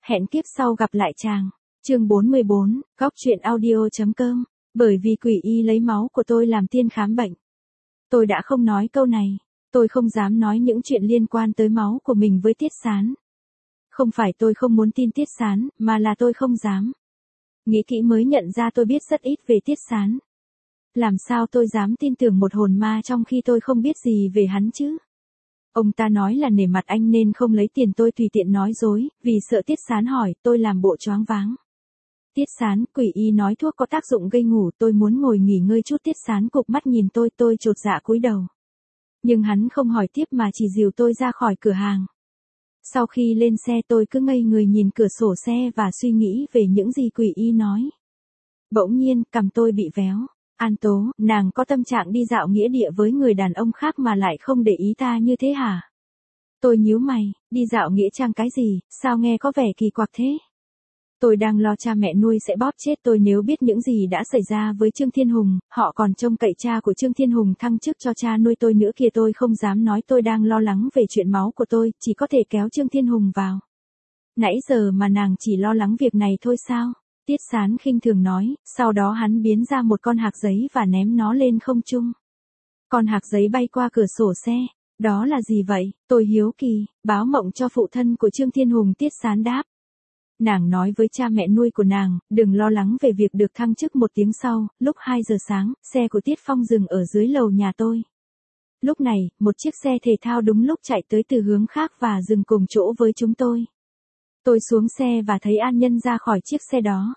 hẹn kiếp sau gặp lại chàng. Chương 44, góc truyện audio.com. Bởi vì quỷ y lấy máu của tôi làm tiên khám bệnh. Tôi đã không nói câu này. Tôi không dám nói những chuyện liên quan tới máu của mình với Tiết Sán. Không phải tôi không muốn tin Tiết Sán, mà là tôi không dám. Nghĩ kỹ mới nhận ra tôi biết rất ít về Tiết Sán. Làm sao tôi dám tin tưởng một hồn ma trong khi tôi không biết gì về hắn chứ? Ông ta nói là nể mặt anh nên không lấy tiền, tôi tùy tiện nói dối, vì sợ Tiết Sán hỏi, tôi làm bộ choáng váng. Tiết Sán, quỷ y nói thuốc có tác dụng gây ngủ, tôi muốn ngồi nghỉ ngơi chút. Tiết Sán cụp mắt nhìn tôi chột dạ cúi đầu. Nhưng hắn không hỏi tiếp mà chỉ dìu tôi ra khỏi cửa hàng. Sau khi lên xe tôi cứ ngây người nhìn cửa sổ xe và suy nghĩ về những gì quỷ y nói. Bỗng nhiên, cằm tôi bị véo. An Tố, nàng có tâm trạng đi dạo nghĩa địa với người đàn ông khác mà lại không để ý ta như thế hả? Tôi nhíu mày, đi dạo nghĩa trang cái gì, sao nghe có vẻ kỳ quặc thế? Tôi đang lo cha mẹ nuôi sẽ bóp chết tôi nếu biết những gì đã xảy ra với Trương Thiên Hùng, họ còn trông cậy cha của Trương Thiên Hùng thăng chức cho cha nuôi tôi nữa kìa. Tôi không dám nói tôi đang lo lắng về chuyện máu của tôi, chỉ có thể kéo Trương Thiên Hùng vào. Nãy giờ mà nàng chỉ lo lắng việc này thôi sao? Tiết Sán khinh thường nói, sau đó hắn biến ra một con hạc giấy và ném nó lên không trung. Con hạc giấy bay qua cửa sổ xe. Đó là gì vậy? Tôi hiếu kỳ. Báo mộng cho phụ thân của Trương Thiên Hùng. Tiết Sán đáp. Nàng nói với cha mẹ nuôi của nàng, đừng lo lắng về việc được thăng chức. Một tiếng sau, lúc 2 giờ sáng, xe của Tiết Phong dừng ở dưới lầu nhà tôi. Lúc này, một chiếc xe thể thao đúng lúc chạy tới từ hướng khác và dừng cùng chỗ với chúng tôi. Tôi xuống xe và thấy An Nhân ra khỏi chiếc xe đó.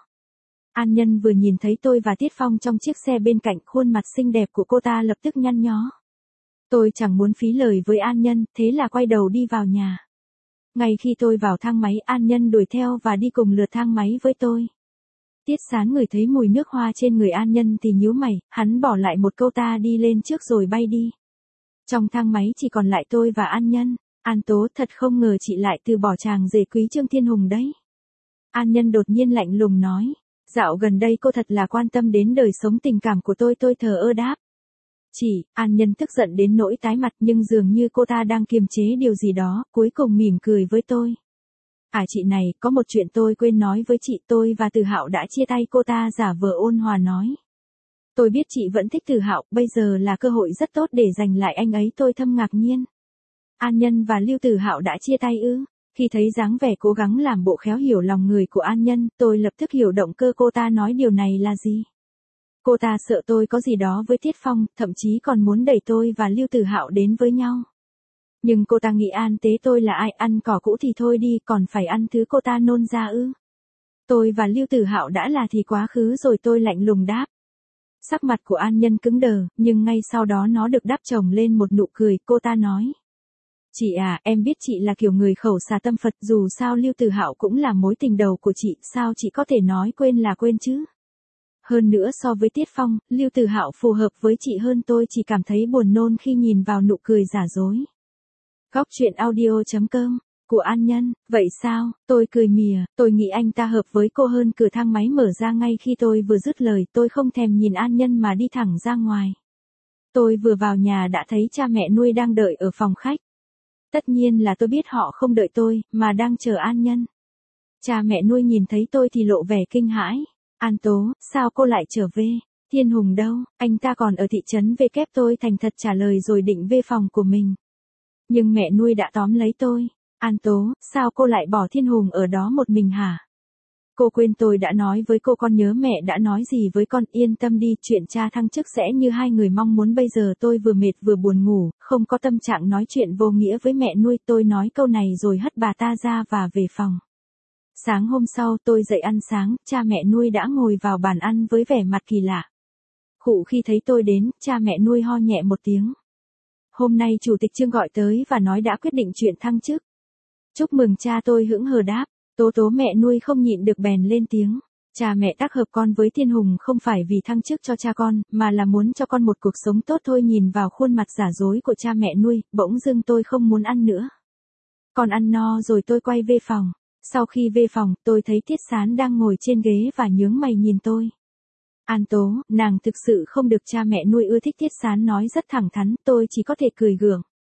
An Nhân vừa nhìn thấy tôi và Tiết Phong trong chiếc xe bên cạnh, khuôn mặt xinh đẹp của cô ta lập tức nhăn nhó. Tôi chẳng muốn phí lời với An Nhân, thế là quay đầu đi vào nhà. Ngay khi tôi vào thang máy, An Nhân đuổi theo và đi cùng lượt thang máy với tôi. Tiết Sán ngửi thấy mùi nước hoa trên người An Nhân thì nhíu mày, hắn bỏ lại một câu ta đi lên trước rồi bay đi. Trong thang máy chỉ còn lại tôi và An Nhân. An Tố, thật không ngờ chị lại từ bỏ chàng rể quý Trương Thiên Hùng đấy. An Nhân đột nhiên lạnh lùng nói. Dạo gần đây cô thật là quan tâm đến đời sống tình cảm của tôi thờ ơ đáp. Chị, An Nhân tức giận đến nỗi tái mặt nhưng dường như cô ta đang kiềm chế điều gì đó, cuối cùng mỉm cười với tôi. À chị này, có một chuyện tôi quên nói với chị, tôi và Từ Hạo đã chia tay. Cô ta giả vờ ôn hòa nói. Tôi biết chị vẫn thích Từ Hạo, bây giờ là cơ hội rất tốt để giành lại anh ấy. Tôi thầm ngạc nhiên. An Nhân và Lưu Từ Hạo đã chia tay ư? Khi thấy dáng vẻ cố gắng làm bộ khéo hiểu lòng người của An Nhân, tôi lập tức hiểu động cơ cô ta nói điều này là gì. Cô ta sợ tôi có gì đó với Tiết Phong, thậm chí còn muốn đẩy tôi và Lưu Tử Hạo đến với nhau. Nhưng cô ta nghĩ An Tế tôi là ai, ăn cỏ cũ thì thôi đi, còn phải ăn thứ cô ta nôn ra ư? Tôi và Lưu Tử Hạo đã là thì quá khứ rồi. Tôi lạnh lùng đáp. Sắc mặt của An Nhân cứng đờ, nhưng ngay sau đó nó được đắp chồng lên một nụ cười. Cô ta nói. Chị à, em biết chị là kiểu người khẩu xà tâm Phật, dù sao Lưu Tử Hạo cũng là mối tình đầu của chị, sao chị có thể nói quên là quên chứ? Hơn nữa so với Tiết Phong, Lưu Tử Hạo phù hợp với chị hơn. Tôi chỉ cảm thấy buồn nôn khi nhìn vào nụ cười giả dối. Góc truyện audio.com. Của An Nhân, vậy sao? Tôi cười mỉa, tôi nghĩ anh ta hợp với cô hơn. Cửa thang máy mở ra ngay khi tôi vừa dứt lời, tôi không thèm nhìn An Nhân mà đi thẳng ra ngoài. Tôi vừa vào nhà đã thấy cha mẹ nuôi đang đợi ở phòng khách. Tất nhiên là tôi biết họ không đợi tôi, mà đang chờ An Nhân. Cha mẹ nuôi nhìn thấy tôi thì lộ vẻ kinh hãi. An Tố, sao cô lại trở về? Thiên Hùng đâu? Anh ta còn ở thị trấn về kép. Tôi thành thật trả lời rồi định về phòng của mình. Nhưng mẹ nuôi đã tóm lấy tôi. An Tố, sao cô lại bỏ Thiên Hùng ở đó một mình hả? Cô quên tôi đã nói với cô, con nhớ mẹ đã nói gì với con. Yên tâm đi, chuyện cha thăng chức sẽ như hai người mong muốn. Bây giờ tôi vừa mệt vừa buồn ngủ, không có tâm trạng nói chuyện vô nghĩa với mẹ nuôi. Tôi nói câu này rồi hất bà ta ra và về phòng. Sáng hôm sau tôi dậy ăn sáng, cha mẹ nuôi đã ngồi vào bàn ăn với vẻ mặt kỳ lạ. Khụ khi thấy tôi đến, cha mẹ nuôi ho nhẹ một tiếng. Hôm nay chủ tịch Trương gọi tới và nói đã quyết định chuyện thăng chức. Chúc mừng cha, tôi hững hờ đáp. Tố mẹ nuôi không nhịn được bèn lên tiếng. Cha mẹ tác hợp con với Thiên Hùng không phải vì thăng chức cho cha con, mà là muốn cho con một cuộc sống tốt thôi. Nhìn vào khuôn mặt giả dối của cha mẹ nuôi, bỗng dưng tôi không muốn ăn nữa. Con ăn no rồi tôi quay về phòng. Sau khi về phòng, tôi thấy Tiết Sán đang ngồi trên ghế và nhướng mày nhìn tôi. An Tố, nàng thực sự không được cha mẹ nuôi ưa thích. Tiết Sán nói rất thẳng thắn, tôi chỉ có thể cười gượng.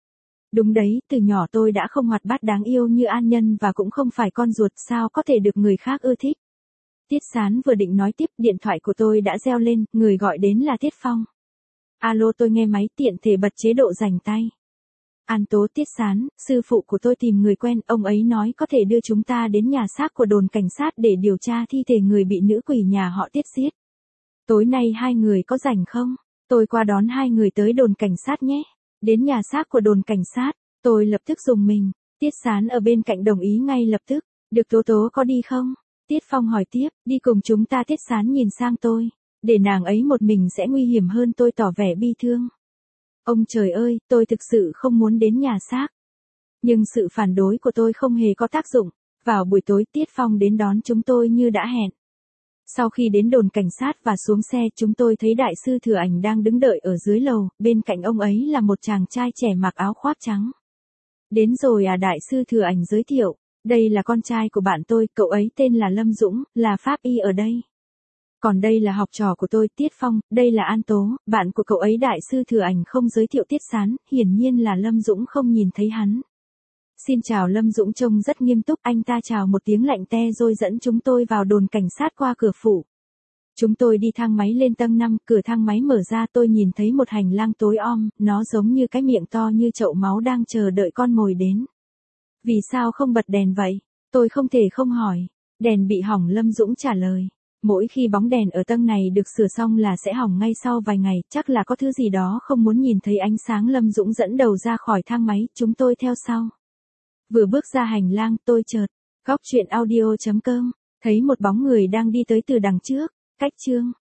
Đúng đấy, từ nhỏ tôi đã không hoạt bát đáng yêu như An Nhân và cũng không phải con ruột, sao có thể được người khác ưa thích. Tiết Sán vừa định nói tiếp, điện thoại của tôi đã reo lên, người gọi đến là Tiết Phong. Alo, tôi nghe máy, tiện thể bật chế độ rảnh tay. An Tố, Tiết Sán, sư phụ của tôi tìm người quen, ông ấy nói có thể đưa chúng ta đến nhà xác của đồn cảnh sát để điều tra thi thể người bị nữ quỷ nhà họ Tiết giết. Tối nay hai người có rảnh không? Tôi qua đón hai người tới đồn cảnh sát nhé. Đến nhà xác của đồn cảnh sát, tôi lập tức rùng mình. Tiết Sán ở bên cạnh đồng ý ngay lập tức. Được, Tố Tố có đi không? Tiết Phong hỏi tiếp, đi cùng chúng ta. Tiết Sán nhìn sang tôi. Để nàng ấy một mình sẽ nguy hiểm hơn, tôi tỏ vẻ bi thương. Ông trời ơi, tôi thực sự không muốn đến nhà xác. Nhưng sự phản đối của tôi không hề có tác dụng. Vào buổi tối, Tiết Phong đến đón chúng tôi như đã hẹn. Sau khi đến đồn cảnh sát và xuống xe, chúng tôi thấy đại sư Thừa Ảnh đang đứng đợi ở dưới lầu, bên cạnh ông ấy là một chàng trai trẻ mặc áo khoác trắng. Đến rồi à, đại sư Thừa Ảnh giới thiệu, đây là con trai của bạn tôi, cậu ấy tên là Lâm Dũng, là pháp y ở đây. Còn đây là học trò của tôi, Tiết Phong, đây là An Tố, bạn của cậu ấy. Đại sư Thừa Ảnh không giới thiệu Tiết Sán, hiển nhiên là Lâm Dũng không nhìn thấy hắn. Xin chào. Lâm Dũng trông rất nghiêm túc, anh ta chào một tiếng lạnh te rồi dẫn chúng tôi vào đồn cảnh sát qua cửa phủ. Chúng tôi đi thang máy lên tầng 5, cửa thang máy mở ra, tôi nhìn thấy một hành lang tối om, nó giống như cái miệng to như chậu máu đang chờ đợi con mồi đến. Vì sao không bật đèn vậy? Tôi không thể không hỏi. Đèn bị hỏng, Lâm Dũng trả lời. Mỗi khi bóng đèn ở tầng này được sửa xong là sẽ hỏng ngay sau vài ngày, chắc là có thứ gì đó không muốn nhìn thấy ánh sáng. Lâm Dũng dẫn đầu ra khỏi thang máy, chúng tôi theo sau. Vừa bước ra hành lang, tôi chợt, góc truyện audio.com, thấy một bóng người đang đi tới từ đằng trước, cách chương